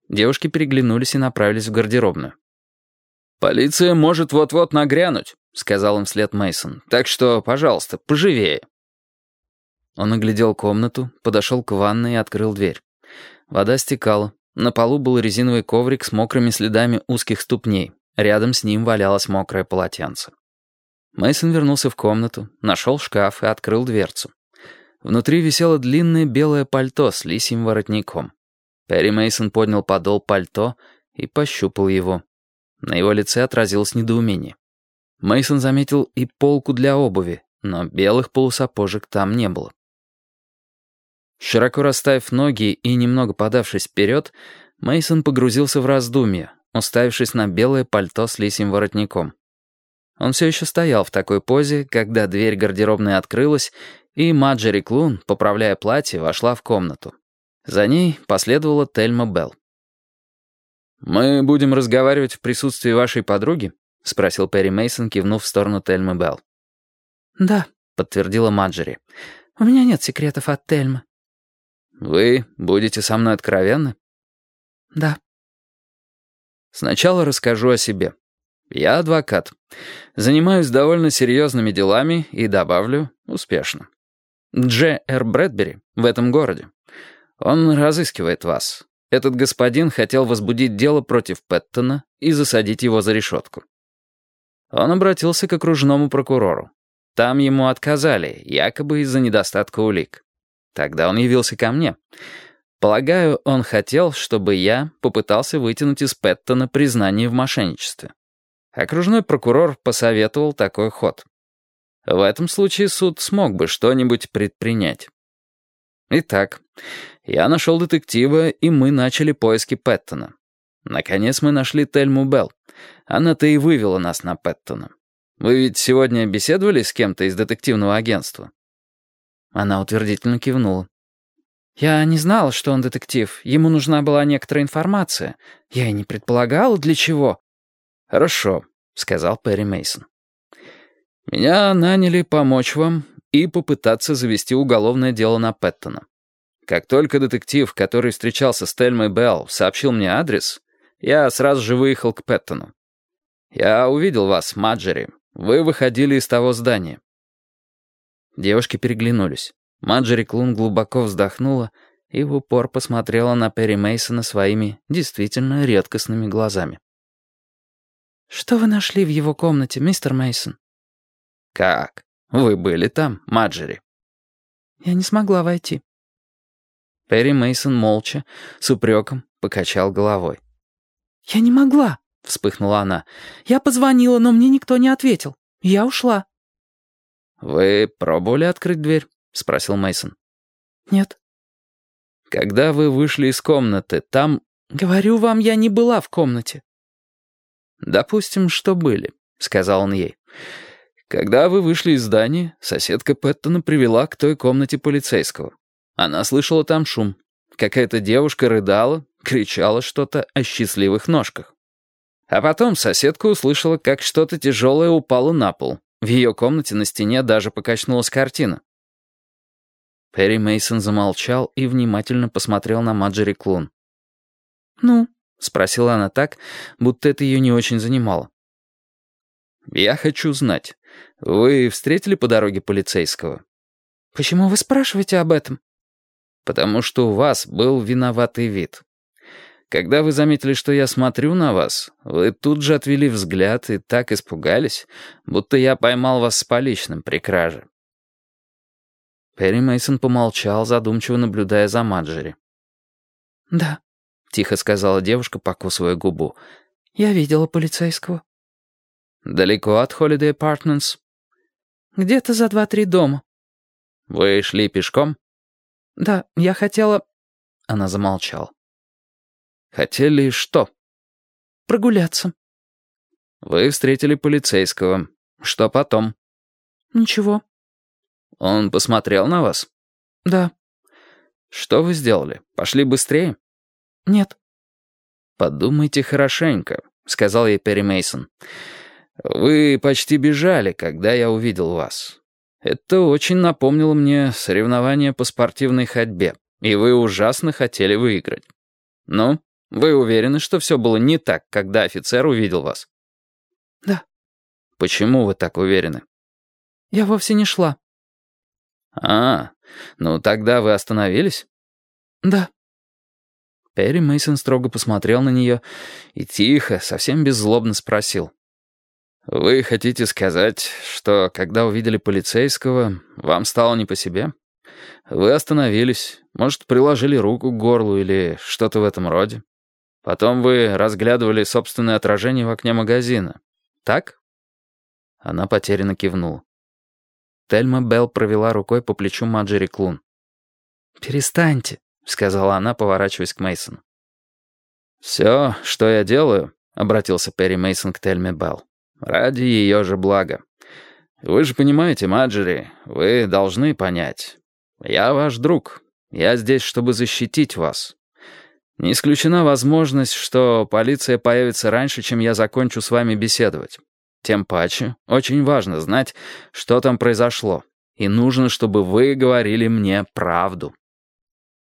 Девушки переглянулись и направились в гардеробную. «Полиция может вот-вот нагрянуть», — сказал им вслед Мейсон. «Так что, пожалуйста, поживее». Он оглядел комнату, подошел к ванной и открыл дверь. Вода стекала. На полу был резиновый коврик с мокрыми следами узких ступней. Рядом с ним валялось мокрое полотенце. Мейсон вернулся в комнату, нашел шкаф и открыл дверцу. Внутри висело длинное белое пальто с лисьим воротником. Перри Мейсон поднял подол пальто и пощупал его. На его лице отразилось недоумение. Мейсон заметил и полку для обуви, но белых полусапожек там не было. Широко расставив ноги и немного подавшись вперед, Мейсон погрузился в раздумья, уставившись на белое пальто с лисьим воротником. Он все еще стоял в такой позе, когда дверь гардеробной открылась, и Маджери Клун, поправляя платье, вошла в комнату. За ней последовала Тельма Белл. «Мы будем разговаривать в присутствии вашей подруги?» — спросил Перри Мейсон, кивнув в сторону Тельмы Белл. «Да», — подтвердила Маджери. «У меня нет секретов от Тельмы». «Вы будете со мной откровенны?» «Да». «Сначала расскажу о себе. Я адвокат. Занимаюсь довольно серьезными делами и, добавлю, успешно. Дж.Р. Брэдбери в этом городе. Он разыскивает вас. Этот господин хотел возбудить дело против Пэттона и засадить его за решетку. Он обратился к окружному прокурору. Там ему отказали, якобы из-за недостатка улик. Тогда он явился ко мне. Полагаю, он хотел, чтобы я попытался вытянуть из Пэттона признание в мошенничестве. Окружной прокурор посоветовал такой ход. В этом случае суд смог бы что-нибудь предпринять. Итак, я нашел детектива, и мы начали поиски Пэттона. Наконец мы нашли Тельму Белл. Она-то и вывела нас на Пэттона. Вы ведь сегодня беседовали с кем-то из детективного агентства?» Она утвердительно кивнула. «Я не знала, что он детектив. Ему нужна была некоторая информация. Я и не предполагала, для чего». «Хорошо», — сказал Перри Мейсон. «Меня наняли помочь вам и попытаться завести уголовное дело на Пэттона. Как только детектив, который встречался с Тельмой Белл, сообщил мне адрес, я сразу же выехал к Пэттону. Я увидел вас, Маджери. Вы выходили из того здания». Девушки переглянулись. Маджери Клун глубоко вздохнула и в упор посмотрела на Перри Мейсона своими действительно редкостными глазами. «Что вы нашли в его комнате, мистер Мейсон?» «Как? Вы были там, Маджери?» «Я не смогла войти». Перри Мейсон молча, с упреком, покачал головой. «Я не могла», — вспыхнула она. «Я позвонила, но мне никто не ответил. Я ушла». «Вы пробовали открыть дверь?» — спросил Мейсон. «Нет». «Когда вы вышли из комнаты, там...» «Говорю вам, я не была в комнате». «Допустим, что были», — сказал он ей. «Когда вы вышли из здания, соседка Пэттона привела к той комнате полицейского. Она слышала там шум. Какая-то девушка рыдала, кричала что-то о счастливых ножках. А потом соседка услышала, как что-то тяжелое упало на пол. В ее комнате на стене даже покачнулась картина». Перри Мейсон замолчал и внимательно посмотрел на Маджери Клун. «Ну?» — спросила она так, будто это ее не очень занимало. «Я хочу знать, вы встретили по дороге полицейского?» «Почему вы спрашиваете об этом?» «Потому что у вас был виноватый вид. Когда вы заметили, что я смотрю на вас, вы тут же отвели взгляд и так испугались, будто я поймал вас с поличным при краже». Перри Мейсон помолчал, задумчиво наблюдая за Маджери. «Да», — тихо сказала девушка, покусывая губу. «Я видела полицейского». «Далеко от Holiday Apartments?» «Где-то за 2-3 дома». «Вы шли пешком?» «Да, я хотела...» Она замолчала. «Хотели что?» «Прогуляться». «Вы встретили полицейского. Что потом?» «Ничего». «Он посмотрел на вас?» «Да». «Что вы сделали? Пошли быстрее?» «Нет». «Подумайте хорошенько», — сказал ей Перри Мейсон. «Вы почти бежали, когда я увидел вас. Это очень напомнило мне соревнования по спортивной ходьбе, и вы ужасно хотели выиграть. Ну, Вы уверены, что все было не так, когда офицер увидел вас? Да. Почему вы так уверены? Я вовсе не шла. Ну тогда вы остановились? Да. Перри Мейсон строго посмотрел на нее и тихо, совсем беззлобно спросил. «Вы хотите сказать, что, когда увидели полицейского, вам стало не по себе? Вы остановились, может, приложили руку к горлу или что-то в этом роде? Потом вы разглядывали собственное отражение в окне магазина. Так?» Она потерянно кивнула. Тельма Белл провела рукой по плечу Марджери Клун. «Перестаньте», — сказала она, поворачиваясь к Мейсону. «Все, что я делаю», — обратился Перри Мейсон к Тельме Белл, — «ради ее же блага. Вы же понимаете, Марджери, вы должны понять. Я ваш друг. Я здесь, чтобы защитить вас. Не исключена возможность, что полиция появится раньше, чем я закончу с вами беседовать. Тем паче, очень важно знать, что там произошло. И нужно, чтобы вы говорили мне правду».